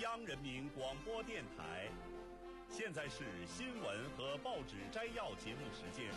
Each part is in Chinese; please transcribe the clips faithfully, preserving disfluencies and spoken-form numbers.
央人民广播电台。现在是新闻和报纸摘要节目时间。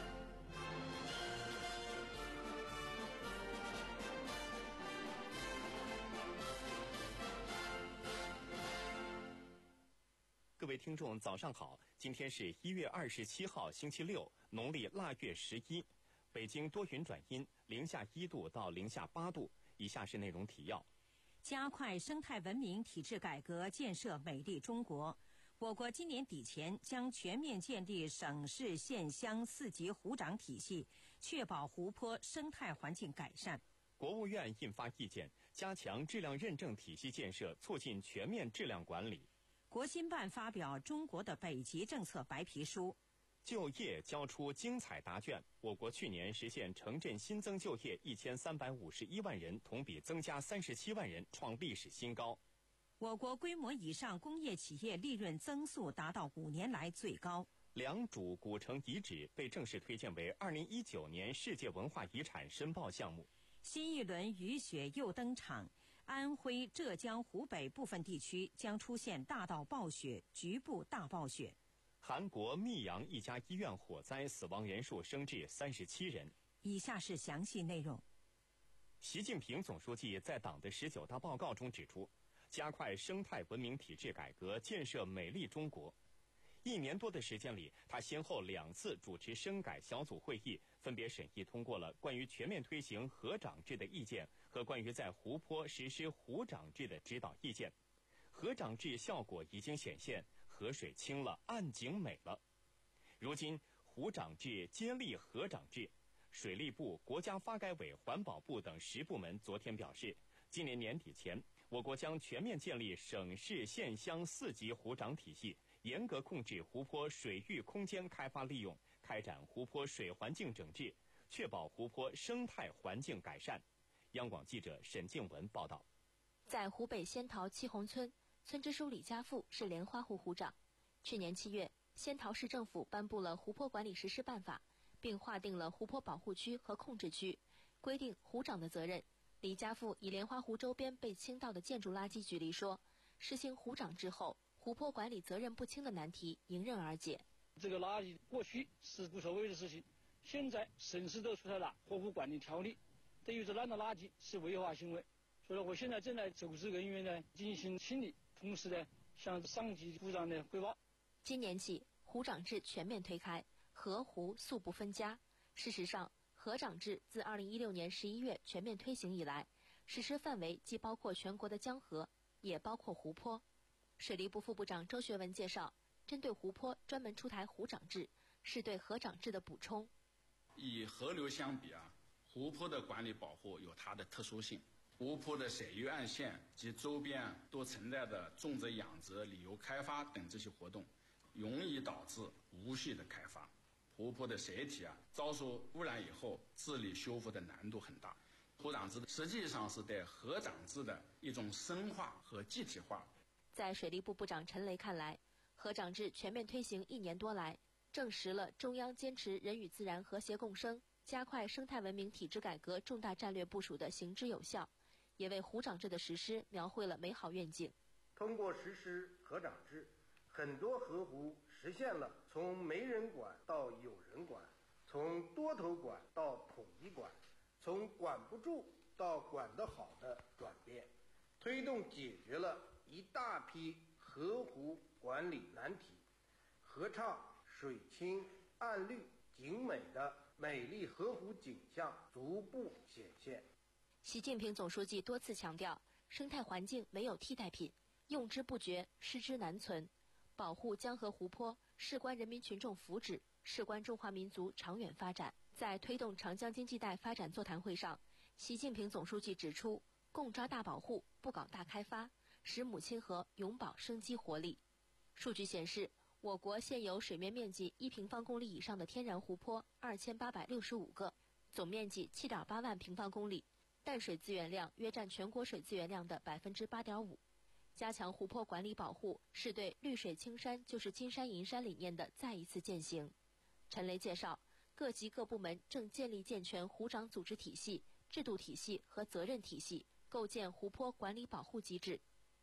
各位听众早上好，今天是一月二十七号星期六，农历腊月十一。北京多云转阴，零下一度到零下八度。以下是内容提要： 加快生态文明体制改革，建设美丽中国。我国今年底前将全面建立省市县乡四级湖长体系，确保湖泊生态环境改善。 国务院印发意见，加强质量认证体系建设，促进全面质量管理。 国新办发表中国的北极政策白皮书。 就业交出精彩答卷，我国去年实现城镇新增就业一千三百五十一万人，同比增加三十七万人，创历史新高。 我国规模以上工业企业利润增速达到五年来最高。 良渚古城遗址被正式推荐为二零一九年世界文化遗产申报项目。 新一轮雨雪又登场，安徽、浙江、湖北部分地区将出现大到暴雪、局部大暴雪。 韩国密阳一家医院火灾，死亡人数升至三十七人。 以下是详细内容。 习近平总书记在党的十九大报告中指出，加快生态文明体制改革，建设美丽中国。一年多的时间里，他先后两次主持生改小组会议，分别审议通过了关于全面推行河长制的意见和关于在湖泊实施湖长制的指导意见。河长制效果已经显现，河水清了，岸景美了。如今湖长制接力河长制，水利部、国家发改委、环保部等十部门昨天表示，今年年底前，我国将全面建立省市县乡四级湖长体系，严格控制湖泊水域空间开发利用，开展湖泊水环境整治，确保湖泊生态环境改善。央广记者沈静文报道。 在湖北仙桃七洪村，村支书李家富是莲花湖湖长。去年七月，仙桃市政府颁布了湖泊管理实施办法，并划定了湖泊保护区和控制区，规定湖长的责任。李家富以莲花湖周边被倾倒的建筑垃圾举例说，实行湖长制后，湖泊管理责任不清的难题迎刃而解。 这个垃圾过去是无所谓的事情，现在省市都出台了河湖管理条例，对于这烂的垃圾是违法行为。所以我现在正在组织人员呢进行清理，同时呢向上级部长呢汇报。 今年起，湖长制全面推开，河湖素不分家。事实上，河长制自二零一六年十一月全面推行以来，实施范围既包括全国的江河，也包括湖泊。水利部副部长周学文介绍，针对湖泊专门出台湖长制，是对河长制的补充。 与河流相比啊，湖泊的管理保护有它的特殊性。湖泊的水域岸线及周边都存在的种植、养殖、旅游开发等这些活动，容易导致无序的开发。湖泊的水体啊遭受污染以后，治理修复的难度很大。湖长制实际上是对河长制的一种深化和具体化。 在水利部部长陈雷看来，河长制全面推行一年多来，证实了中央坚持人与自然和谐共生，加快生态文明体制改革重大战略部署的行之有效，也为湖长制的实施描绘了美好愿景。 通过实施河长制，很多河湖实现了从没人管到有人管，从多头管到统一管，从管不住到管得好的转变，推动解决了一大批河湖管理难题，河畅、水清、岸绿、景美的美丽河湖景象逐步显现。 习近平总书记多次强调，生态环境没有替代品，用之不绝，失之难存。保护江河湖泊事关人民群众福祉，事关中华民族长远发展。在推动长江经济带发展座谈会上，习近平总书记指出，共抓大保护，不搞大开发，使母亲河永葆生机活力。数据显示，我国现有水面面积一平方公里以上的天然湖泊二千八百六十五个，总面积七点八万平方公里，淡水资源量约占全国水资源量的百分之八点五。加强湖泊管理保护，是对绿水青山就是金山银山理念的再一次践行。陈雷介绍，各级各部门正建立健全湖长组织体系、制度体系和责任体系，构建湖泊管理保护机制。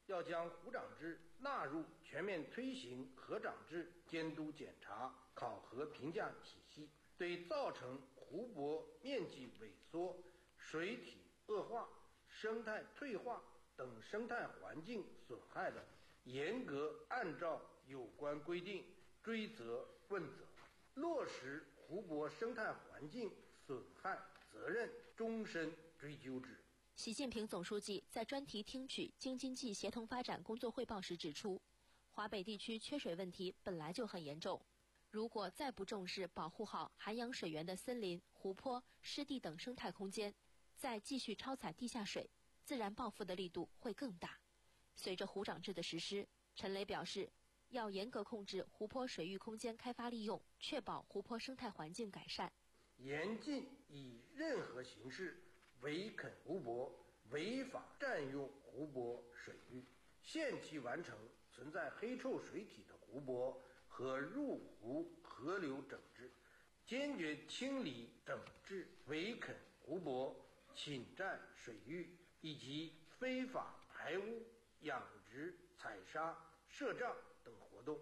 要将湖长制纳入全面推行河长制监督检查、考核评价体系，对造成湖泊面积萎缩、水体恶化、生态退化等生态环境损害的，严格按照有关规定追责问责，落实湖泊生态环境损害责任终身追究制。 习近平总书记在专题听取京津冀协同发展工作汇报时指出，华北地区缺水问题本来就很严重，如果再不重视保护好涵养水源的森林、湖泊、湿地等生态空间，再继续超采地下水，自然报复的力度会更大。随着湖长制的实施，陈雷表示，要严格控制湖泊水域空间开发利用，确保湖泊生态环境改善， 严禁以任何形式违垦湖泊、违法占用湖泊水域，限期完成存在黑臭水体的湖泊和入湖河流整治，坚决清理整治违垦湖泊、侵占水域以及非法排污、养殖、采砂、设障等活动。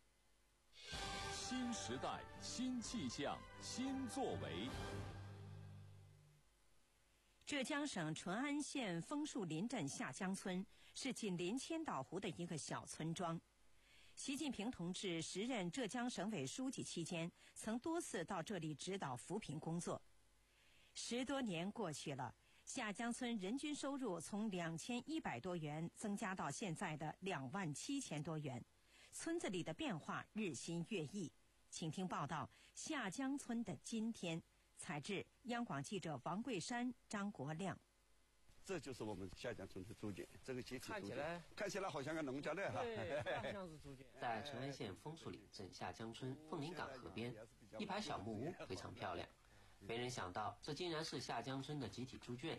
新时代、新气象、新作为。 浙江省淳安县枫树林镇下江村是紧邻千岛湖的一个小村庄。习近平同志时任浙江省委书记期间，曾多次到这里指导扶贫工作。十多年过去了，下江村人均收入从两千一百多元增加到现在的两万七千多元，村子里的变化日新月异。请听报道：下江村的今天。采制央广记者王桂山、张国亮。 这就是我们下江村的租界，这个集体看起来看起来好像个农家乐哈。 对，好像是租界。 在淳安县枫树岭镇下江村凤林岗河边，一排小木屋非常漂亮。没人想到，这竟然是下江村的集体猪圈。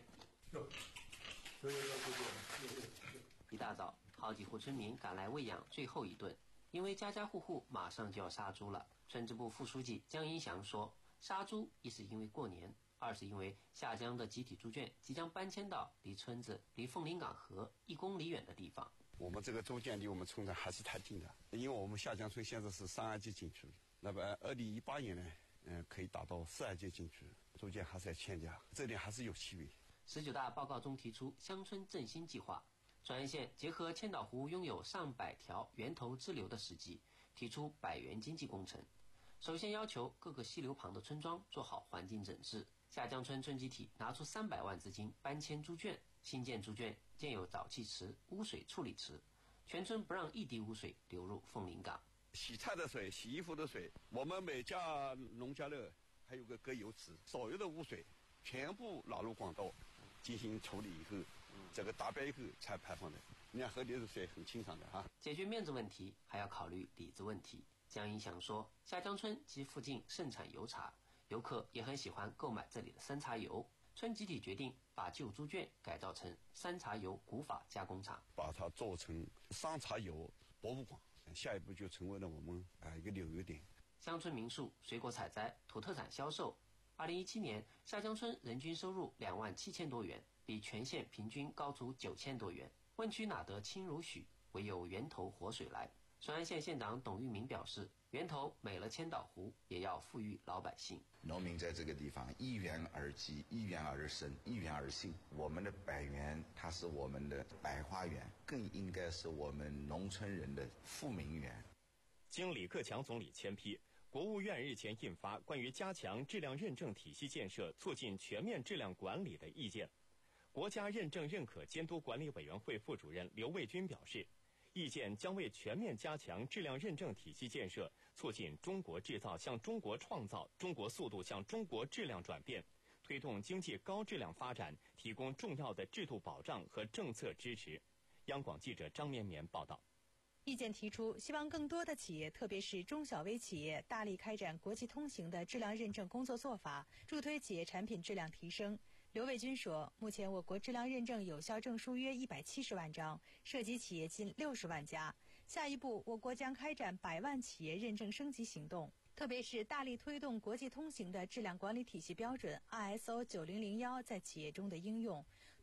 一大早，好几户村民赶来喂养最后一顿，因为家家户户马上就要杀猪了。村支部副书记江英祥说，杀猪一是因为过年，二是因为下江的集体猪圈即将搬迁到离村子、离凤林岗河一公里远的地方。 我们这个猪圈离我们村子还是太近了，因为我们下江村现在是三二级景区，那么二零一八年呢，嗯、呃，可以达到四二级景区，猪圈还是要迁家，这点还是有区别。 十九大报告中提出乡村振兴计划，淳安县结合千岛湖拥有上百条源头支流的实际，提出百元经济工程。首先要求各个溪流旁的村庄做好环境整治。下江村村集体拿出三百万资金搬迁猪圈，新建猪圈建有沼气池、污水处理池，全村不让一滴污水流入凤林岗。 洗菜的水、洗衣服的水，我们每家农家乐还有个隔油池，所有的污水全部纳入管道进行处理以后，这个达标以后才排放的。你看河里的水很清爽的啊。 解决面子问题，还要考虑里子问题。江英祥说，下江村及附近盛产油茶，游客也很喜欢购买这里的山茶油。村集体决定把旧猪圈改造成山茶油古法加工厂， 把它做成山茶油博物馆，下一步就成为了我们啊一个旅游点。 乡村民宿、水果采摘、土特产销售。二零一七年，下江村人均收入两万七千多元，比全县平均高出九千多元。问区哪得清如许，唯有源头活水来。淳安县县长董玉明表示，源头美了千岛湖，也要富裕老百姓。 农民在这个地方一园而集，一园而生，一园而幸。我们的百园，它是我们的百花园，更应该是我们农村人的富民园。 经李克强总理签批，国务院日前印发关于加强质量认证体系建设、促进全面质量管理的意见。国家认证认可监督管理委员会副主任刘卫军表示，意见将为全面加强质量认证体系建设，促进中国制造向中国创造、中国速度向中国质量转变，推动经济高质量发展提供重要的制度保障和政策支持。央广记者张绵绵报道。 意见提出，希望更多的企业，特别是中小微企业，大力开展国际通行的质量认证工作做法，助推企业产品质量提升。刘卫军说，目前我国质量认证有效证书约一百七十万张，涉及企业近六十万家。下一步，我国将开展百万企业认证升级行动，特别是大力推动国际通行的质量管理体系标准 I S O 九零零一在企业中的应用，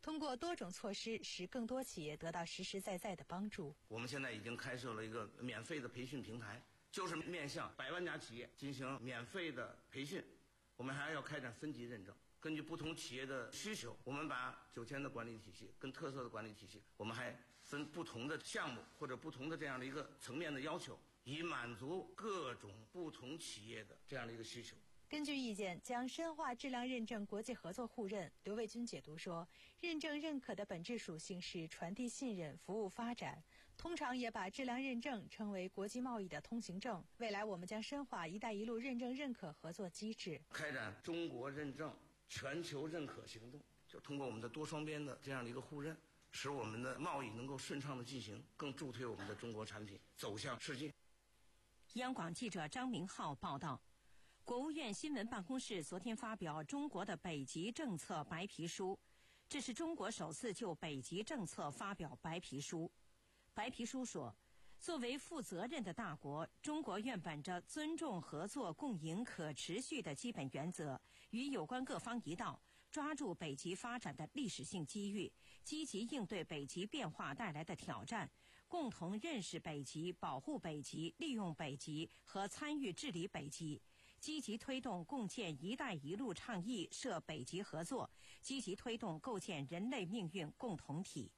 通过多种措施，使更多企业得到实实在在的帮助。 我们现在已经开设了一个免费的培训平台，就是面向百万家企业进行免费的培训。我们还要开展分级认证，根据不同企业的需求，我们把九千的管理体系跟特色的管理体系，我们还分不同的项目或者不同的这样的一个层面的要求，以满足各种不同企业的这样的一个需求。 根据意见，将深化质量认证国际合作互认。刘卫军解读说，认证认可的本质属性是传递信任、服务发展，通常也把质量认证称为国际贸易的通行证。未来我们将深化“一带一路”认证认可合作机制， 开展中国认证全球认可行动，就通过我们的多双边的这样的一个互认，使我们的贸易能够顺畅的进行，更助推我们的中国产品走向世界。 央广记者张明浩报道。国务院新闻办公室昨天发表中国的北极政策白皮书，这是中国首次就北极政策发表白皮书。白皮书说，作为负责任的大国，中国愿本着尊重、合作、共赢、可持续的基本原则，与有关各方一道，抓住北极发展的历史性机遇，积极应对北极变化带来的挑战，共同认识北极、保护北极、利用北极和参与治理北极，积极推动共建“一带一路”倡议涉北极合作，积极推动构建人类命运共同体。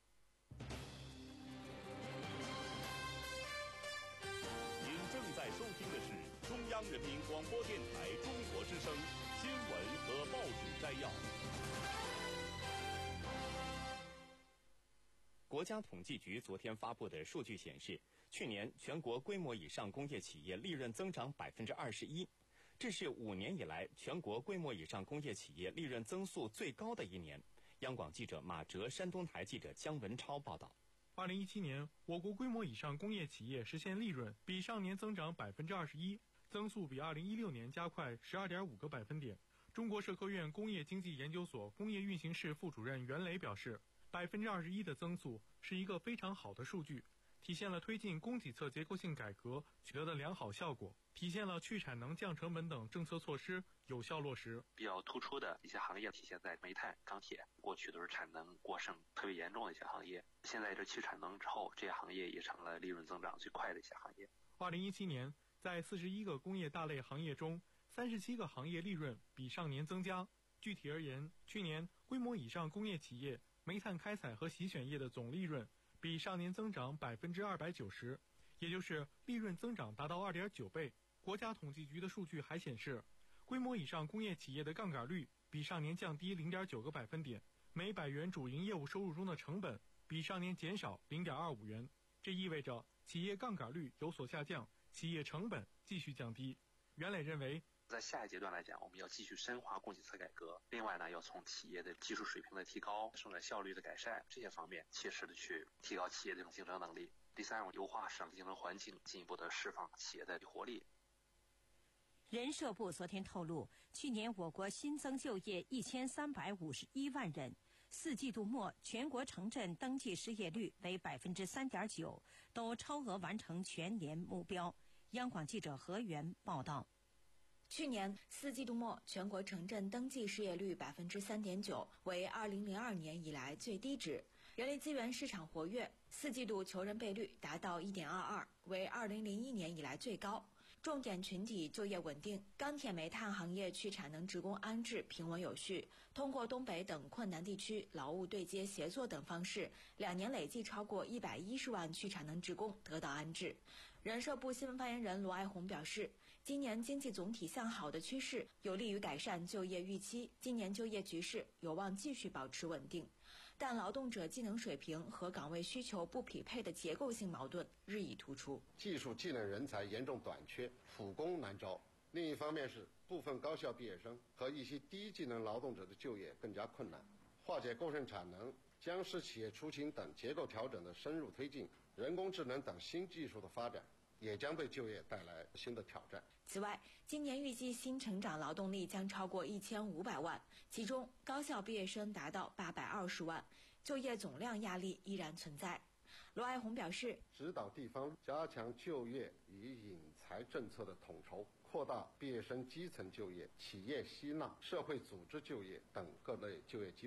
您正在收听的是中央人民广播电台中国之声新闻和报纸摘要。 国家统计局昨天发布的数据显示，去年全国规模以上工业企业利润增长百分之二十一。这是五年以来全国规模以上工业企业利润增速最高的一年。央广记者马哲、山东台记者姜文超报道。 二零一七年，我国规模以上工业企业实现利润比上年增长百分之二十一，增速比二零一六年加快十二点五个百分点。中国社科院工业经济研究所工业运行室副主任袁磊表示，百分之二十一的增速是一个非常好的数据，体现了推进供给侧结构性改革取得的良好效果，体现了去产能、降成本等政策措施有效落实。 比较突出的一些行业体现在煤炭、钢铁，过去都是产能过剩特别严重的一些行业，现在这去产能之后，这些行业也成了利润增长最快的一些行业。 二零一七年，在四十一个工业大类行业中，三十七个行业利润比上年增加。具体而言，去年规模以上工业企业煤炭开采和洗选业的总利润比上年增长百分之二百九十，也就是利润增长达到二点九倍。国家统计局的数据还显示，规模以上工业企业的杠杆率比上年降低零点九个百分点，每百元主营业务收入中的成本比上年减少零点二五元。这意味着企业杠杆率有所下降，企业成本继续降低。袁磊认为， 在下一阶段来讲，我们要继续深化供给侧改革。另外呢，要从企业的技术水平的提高、生产效率的改善这些方面，切实的去提高企业这种竞争能力。第三，优化市场竞争环境，进一步的释放企业的活力。 人社部昨天透露，去年我国新增就业一千三百五十一万人，四季度末全国城镇登记失业率为百分之三点九，都超额完成全年目标。央广记者何源报道。 去年四季度末，全国城镇登记失业率百分之三点九，为二零零二年以来最低值。人力资源市场活跃，四季度求人倍率达到一点二二，为二零零一年以来最高。重点群体就业稳定，钢铁煤炭行业去产能职工安置平稳有序，通过东北等困难地区劳务对接协作等方式，两年累计超过一百一十万去产能职工得到安置。人社部新闻发言人罗爱红表示，今年经济总体向好的趋势有利于改善就业预期，今年就业局势有望继续保持稳定，但劳动者技能水平和岗位需求不匹配的结构性矛盾日益突出， 技术技能人才严重短缺，普工难招。另一方面是部分高校毕业生和一些低技能劳动者的就业更加困难。化解过剩产能、将使企业出勤等结构调整的深入推进，人工智能等新技术的发展也将对就业带来新的挑战。 此外，今年预计新成长劳动力将超过一千五百万，其中高校毕业生达到八百二十万，就业总量压力依然存在。罗爱红表示， 指导地方加强就业与引才政策的统筹，扩大毕业生基层就业、企业吸纳、社会组织就业等各类就业机会，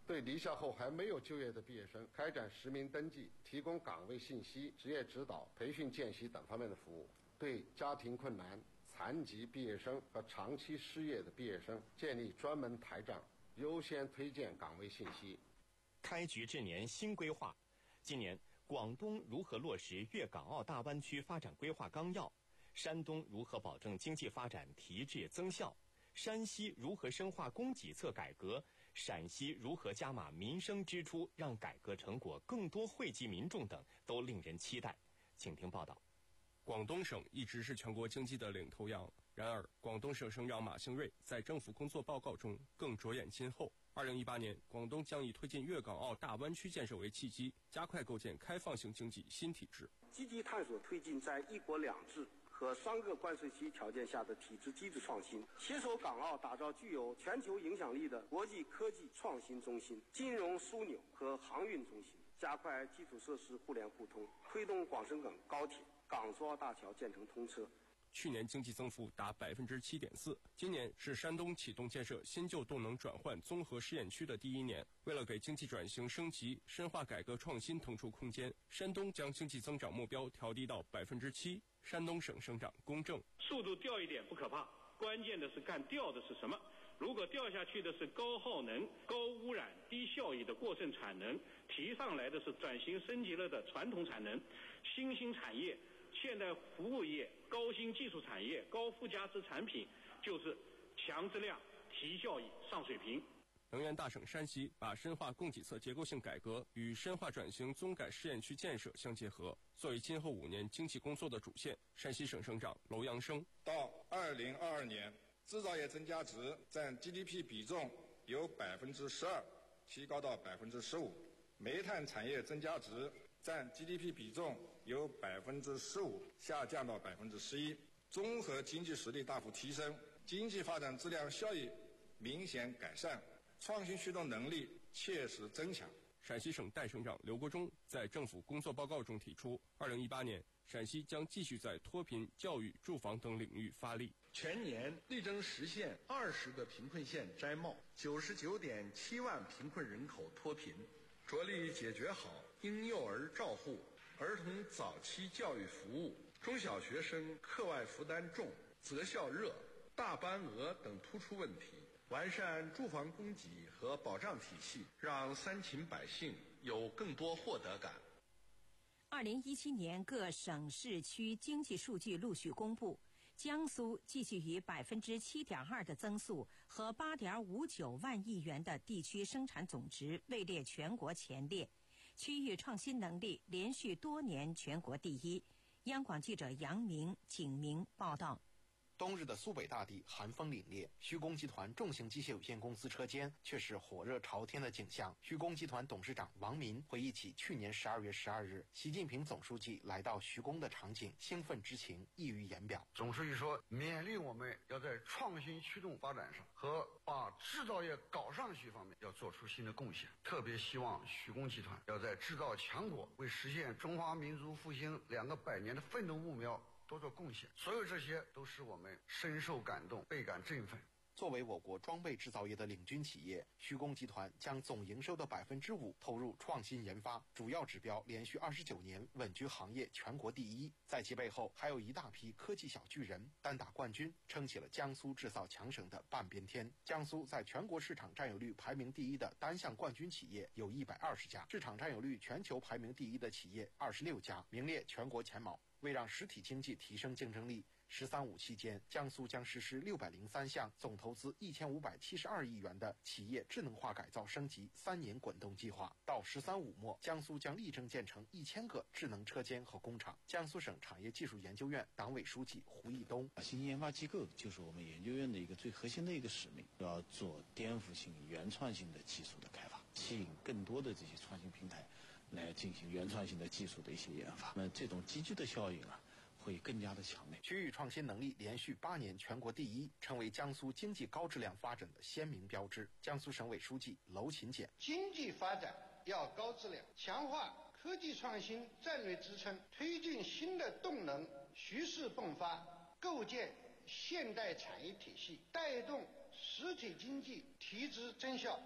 对离校后还没有就业的毕业生开展实名登记，提供岗位信息、职业指导、培训见习等方面的服务。对家庭困难、残疾毕业生和长期失业的毕业生建立专门台账，优先推荐岗位信息。 开局之年新规划，今年广东如何落实粤港澳大湾区发展规划纲要？山东如何保证经济发展提质增效？山西如何深化供给侧改革？陕西如何加码民生支出，让改革成果更多惠及民众等，都令人期待。请听报道。 广东省一直是全国经济的领头羊，然而广东省省长马兴瑞在政府工作报告中更着眼今后。二零一八年，广东将以推进粤港澳大湾区建设为契机，加快构建开放性经济新体制， 积极探索推进在一国两制和双个关税区条件下的体制机制创新，携手港澳打造具有全球影响力的国际科技创新中心、金融枢纽和航运中心，加快基础设施互联互通，推动广深港高铁、港珠澳大桥建成通车。 去年经济增幅达百分之七点四，今年是山东启动建设新旧动能转换综合试验区的第一年。为了给经济转型升级、深化改革创新腾出空间，山东将经济增长目标调低到百分之七。山东省省长龚正： 速度掉一点不可怕，关键的是看掉的是什么。如果掉下去的是高耗能、高污染、低效益的过剩产能，提上来的是转型升级了的传统产能、新兴产业、现代服务业、高新技术产业、高附加值产品，就是强质量、提效益、上水平。 能源大省山西把深化供给侧结构性改革与深化转型综改试验区建设相结合，作为今后五年经济工作的主线。山西省省长楼阳生： 到二零二二年，制造业增加值占 G D P 比重由百分之十二提高到百分之十五，煤炭产业增加值占 G D P 比重由百分之十五下降到百分之十一，综合经济实力大幅提升，经济发展质量效益明显改善，创新驱动能力切实增强。 陕西省代省长刘国中在政府工作报告中提出，二零一八年陕西将继续在脱贫、教育、住房等领域发力， 全年力争实现二十个贫困县摘帽，九十九点七万贫困人口脱贫，着力解决好婴幼儿照护、儿童早期教育服务、中小学生课外负担重、择校热、大班额等突出问题，完善住房供给和保障体系，让三秦百姓有更多获得感。 二零一七年各省市区经济数据陆续公布，江苏继续以百分之七点二的增速和八点五九万亿元的地区生产总值位列全国前列，区域创新能力连续多年全国第一。央广记者杨明、景明报道。 冬日的苏北大地寒风凛冽，徐工集团重型机械有限公司车间却是火热朝天的景象。徐工集团董事长王民回忆起去年十二月十二日，习近平总书记来到徐工的场景，兴奋之情溢于言表。 总书记说，勉励我们要在创新驱动发展上和把制造业搞上去方面要做出新的贡献，特别希望徐工集团要在制造强国，为实现中华民族复兴两个百年的奋斗目标多做贡献，所有这些都使我们深受感动，倍感振奋。 作为我国装备制造业的领军企业，徐工集团将总营收的百分之五投入创新研发，主要指标连续二十九年稳居行业全国第一。在其背后，还有一大批科技小巨人，单打冠军，撑起了江苏制造强省的半边天。江苏在全国市场占有率排名第一的单项冠军企业有一百二十家，市场占有率全球排名第一的企业二十六家，名列全国前茅。为让实体经济提升竞争力，十三五期间，江苏将实施六百零三项总投资一千五百七十二亿元的企业智能化改造升级三年滚动计划。到十三五末，江苏将力争建成一千个智能车间和工厂。江苏省产业技术研究院党委书记胡义东： 新研发机构就是我们研究院的一个最核心的一个使命，要做颠覆性、原创性的技术的开发，吸引更多的这些创新平台来进行原创性的技术的一些研发，那这种积聚的效应啊，会更加的强烈。 区域创新能力连续八年全国第一，成为江苏经济高质量发展的鲜明标志。江苏省委书记娄勤俭： 经济发展要高质量，强化科技创新战略支撑，推进新的动能蓄势迸发，构建现代产业体系，带动实体经济提质增效，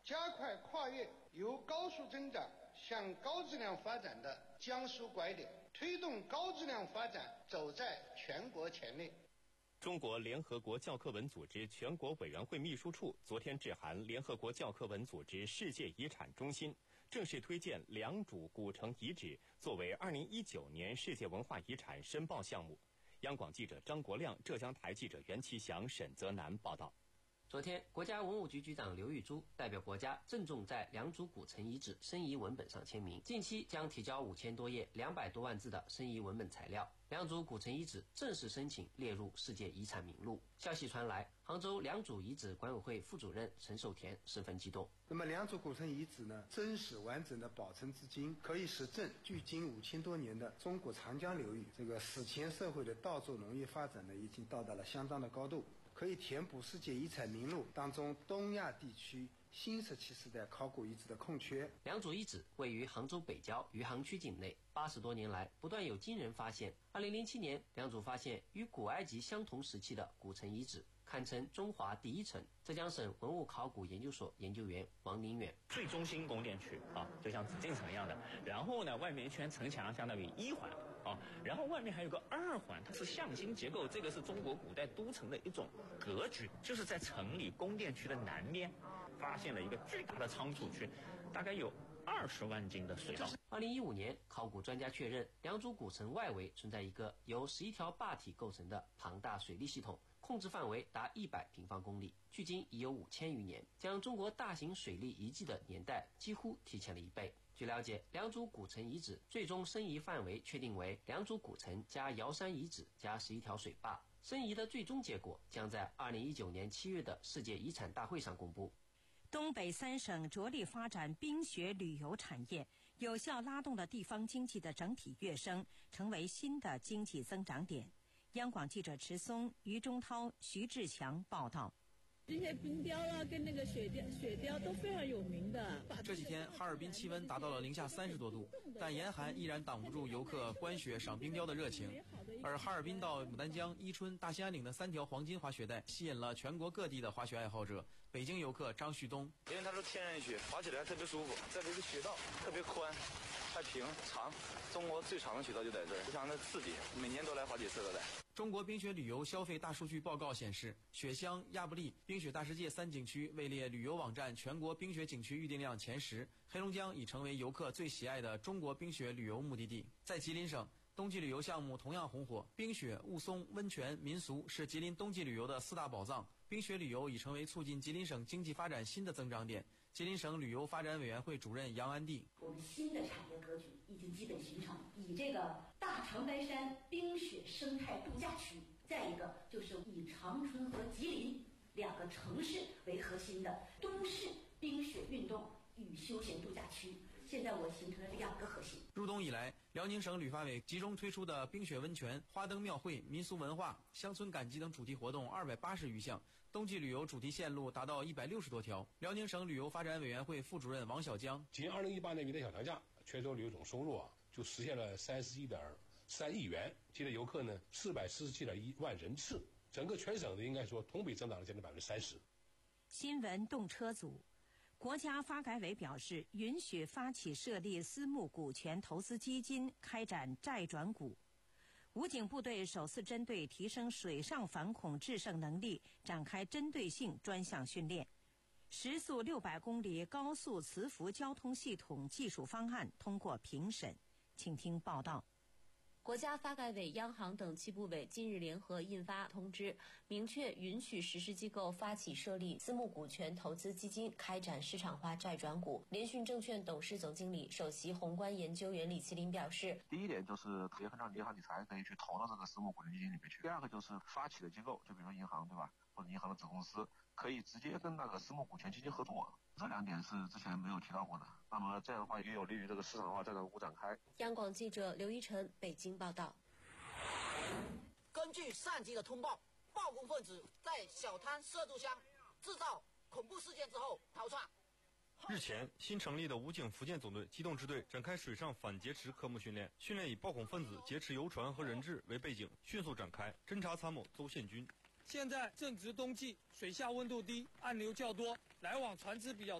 加快跨越由高速增长向高质量发展的江苏拐点，推动高质量发展走在全国前列。 中国联合国教科文组织全国委员会秘书处昨天致函联合国教科文组织世界遗产中心，正式推荐良渚古城遗址作为二零一九年世界文化遗产申报项目。央广记者张国亮、浙江台记者袁其祥、沈泽南报道。 昨天，国家文物局局长刘玉珠代表国家郑重在良渚古城遗址申遗文本上签名，近期将提交五千多页、两百多万字的申遗文本材料。良渚古城遗址正式申请列入世界遗产名录。消息传来，杭州良渚遗址管委会副主任陈寿田十分激动。 那么良渚古城遗址呢，真实完整的保存至今，可以实证距今五千多年的中国长江流域这个史前社会的稻作农业发展呢，已经到达了相当的高度，可以填补世界遗产名录当中东亚地区新石器时代考古遗址的空缺。 良渚遗址位于杭州北郊余杭区境内，八十多年来不断有惊人发现。二零零七年，良渚发现与古埃及相同时期的古城遗址，堪称中华第一城。浙江省文物考古研究所研究员王宁远： 最中心宫殿区啊，就像紫禁城一样的，然后呢，外面一圈城墙相当于一环啊，然后外面还有个二环，它是象形结构，这个是中国古代都城的一种格局，就是在城里宫殿区的南面发现了一个巨大的仓储区，大概有二十万斤的水稻。 二零一五年，考古专家确认，良渚古城外围存在一个由十一条坝体构成的庞大水利系统，控制范围达一百平方公里，距今已有五千余年，将中国大型水利遗迹的年代几乎提前了一倍。据了解，良渚古城遗址最终申遗范围确定为良渚古城加瑶山遗址加十一条水坝，申遗的最终结果将在二零一九年七月的世界遗产大会上公布。 东北三省着力发展冰雪旅游产业，有效拉动了地方经济的整体跃升，成为新的经济增长点。央广记者池松、于中涛、徐志强报道。 这些冰雕啊，跟那个雪雕、雪雕都非常有名的。 这几天哈尔滨气温达到了零下三十多度，但严寒依然挡不住游客观雪赏冰雕的热情。而哈尔滨到牡丹江、伊春、大兴安岭的三条黄金滑雪带，吸引了全国各地的滑雪爱好者。北京游客张旭东： 因为它是天然雪，滑起来特别舒服，这里的雪道特别宽、还平、长，中国最长的雪道就在这儿，非常的刺激，每年都来好几次了。 中国冰雪旅游消费大数据报告显示，雪乡、亚布力、冰雪大世界三景区位列旅游网站全国冰雪景区预订量前十，黑龙江已成为游客最喜爱的中国冰雪旅游目的地。在吉林省，冬季旅游项目同样红火，冰雪、雾凇、温泉、民俗是吉林冬季旅游的四大宝藏。冰雪旅游已成为促进吉林省经济发展新的增长点。吉林省旅游发展委员会主任杨安娣： 我们新的产业格局已经基本形成，以这个大长白山冰雪生态度假区，再一个就是以长春和吉林两个城市为核心的都市冰雪运动与休闲度假区。现在我形成了两个核心。 入冬以来，辽宁省旅发委集中推出的冰雪温泉、花灯庙会、民俗文化、乡村赶集等主题活动二百八十余项，冬季旅游主题线路达到一百六十多条。辽宁省旅游发展委员会副主任王小江： 仅二零一八年元旦小长假，全州旅游总收入啊就实现了三十一点三亿元，接待游客呢四百四十七点一万人次，整个全省呢应该说同比增长了将近百分之三十。 新闻动车组。国家发改委表示，允许发起设立私募股权投资基金，开展债转股。武警部队首次针对提升水上反恐制胜能力，展开针对性专项训练。时速六百公里高速磁浮交通系统技术方案通过评审。请听报道。 国家发改委、央行等七部委近日联合印发通知，明确允许实施机构发起设立私募股权投资基金，开展市场化债转股。联讯证券董事总经理、首席宏观研究员李麒麟表示， 第一点就是也可以让银行理财可以去投到这个私募股权基金里面去。第二个就是发起的机构，就比如说银行，对吧？或者银行的子公司，可以直接跟那个私募股权基金合作。这两点是之前没有提到过的，那么这样的话也有利于这个市场化债转股展开。 央广记者刘一晨北京报道。 根据上级的通报，暴恐分子在小滩射渡乡制造恐怖事件之后逃窜。 日前，新成立的武警福建总队机动支队展开水上反劫持科目训练，训练以暴恐分子劫持游船和人质为背景，迅速展开。侦察参谋邹宪军。 现在正值冬季，水下温度低，暗流较多，来往船只比较多。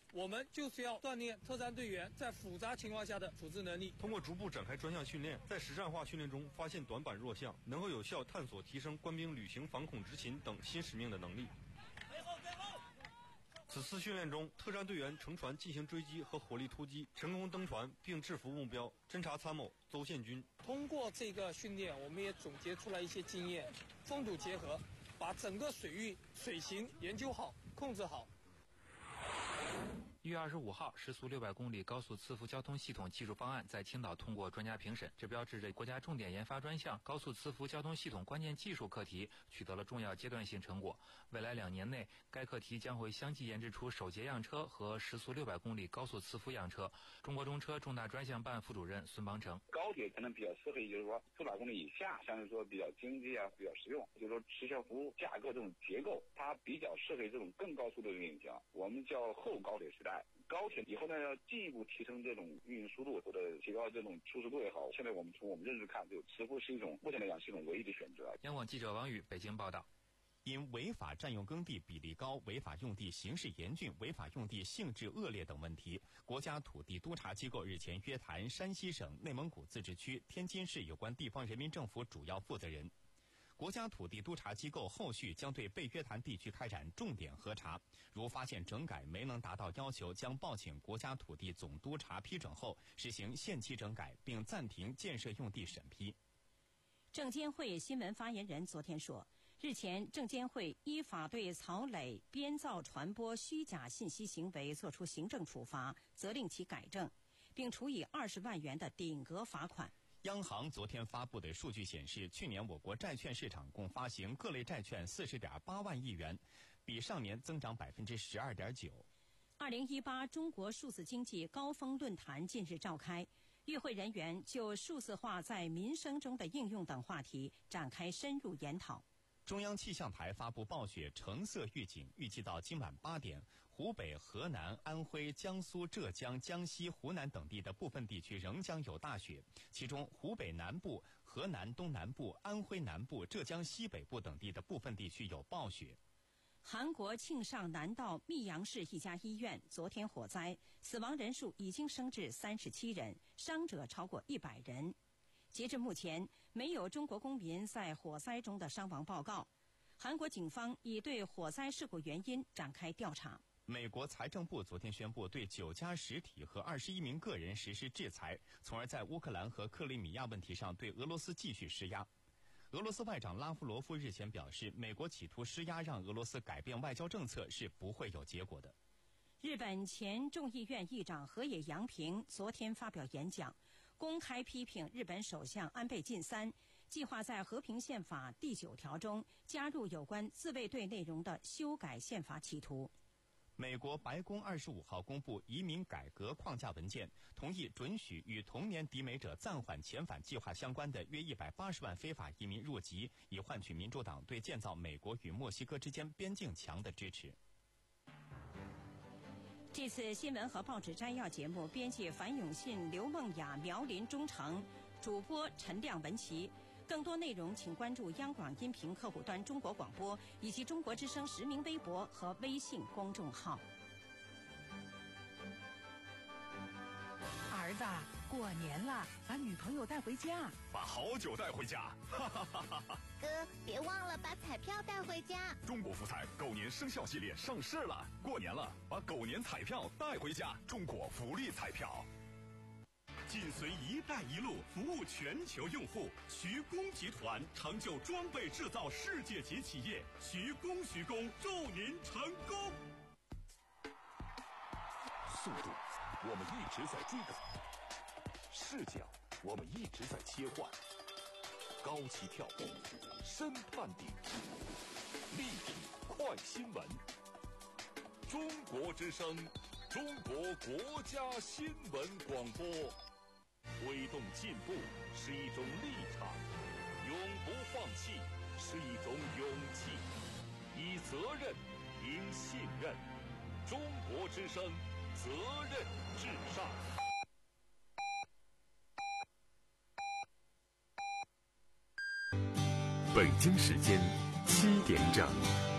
我们就是要锻炼特战队员在复杂情况下的处置能力。 通过逐步展开专项训练，在实战化训练中发现短板弱项，能够有效探索提升官兵履行反恐执勤等新使命的能力。此次训练中，特战队员乘船进行追击和火力突击，成功登船并制服目标。侦察参谋邹宪军通过这个训练，我们也总结出来一些经验，风土结合，把整个水域水情研究好、控制好。 一月二十五号，时速六百公里高速磁浮交通系统技术方案在青岛通过专家评审，这标志着国家重点研发专项高速磁浮交通系统关键技术课题取得了重要阶段性成果。未来两年内，该课题将会相继研制出首节样车和时速六百公里高速磁浮样车。中国中车重大专项办副主任孙邦成： 高铁可能比较适合，就是说四百公里以下，相对说比较经济啊，比较实用。就是说磁悬浮架构这种结构，它比较适合这种更高速的运行，我们叫后高铁时代。高铁以后呢，要进一步提升这种运营速度或者提高这种舒适度也好。现在我们从我们认知看，就磁浮是一种目前来讲是一种唯一的选择。 央广记者王宇北京报道。 因违法占用耕地比例高、违法用地形势严峻、违法用地性质恶劣等问题，国家土地督察机构日前约谈山西省、内蒙古自治区、天津市有关地方人民政府主要负责人。国家土地督察机构后续将对被约谈地区开展重点核查，如发现整改没能达到要求，将报请国家土地总督察批准后，实行限期整改，并暂停建设用地审批。 证监会新闻发言人昨天说，日前证监会依法对曹磊编造传播虚假信息行为作出行政处罚，责令其改正，并处以二十万元的顶格罚款。 央行昨天发布的数据显示，去年我国债券市场共发行各类债券四十点八万亿元，比上年增长百分之十二点九。 二零一八中国数字经济高峰论坛近日召开，与会人员就数字化在民生中的应用等话题展开深入研讨。 中央气象台发布暴雪橙色预警，预计到今晚八点，湖北、河南、安徽、江苏、浙江、江西、湖南等地的部分地区仍将有大雪，其中湖北南部、河南东南部、安徽南部、浙江西北部等地的部分地区有暴雪。 韩国庆尚南道密阳市一家医院昨天火灾，死亡人数已经升至三十七人，伤者超过一百人。截至目前，没有中国公民在火灾中的伤亡报告。韩国警方已对火灾事故原因展开调查。 美国财政部昨天宣布对九家实体和二十一名个人实施制裁，从而在乌克兰和克里米亚问题上对俄罗斯继续施压。俄罗斯外长拉夫罗夫日前表示，美国企图施压让俄罗斯改变外交政策是不会有结果的。 日本前众议院议长河野洋平昨天发表演讲，公开批评日本首相安倍晋三计划在和平宪法第九条中加入有关自卫队内容的修改宪法企图。 美国白宫二十五号公布移民改革框架文件，同意准许与同年抵美者暂缓遣返计划相关的约一百八十万非法移民入籍，以换取民主党对建造美国与墨西哥之间边境墙的支持。 这次新闻和报纸摘要节目，编辑樊永信、刘梦雅、苗林、忠诚，主播陈亮、文琪。更多内容请关注央广音频客户端中国广播以及中国之声实名微博和微信公众号。 儿子，过年了，把女朋友带回家， 把好酒带回家，哈哈哈哈哈！ 哥，别忘了把彩票带回家。 中国福彩狗年生肖系列上市了，过年了，把狗年彩票带回家。中国福利彩票。紧随“一带一路”服务全球用户，徐工集团成就装备制造世界级企业，徐工徐工祝您成功。 速度，我们一直在追赶；视角，我们一直在切换；高起跳步，深探底，立体快新闻。中国之声，中国国家新闻广播。推动进步是一种立场，永不放弃是一种勇气，以责任赢信任。中国之声，责任至上。 北京时间七点整。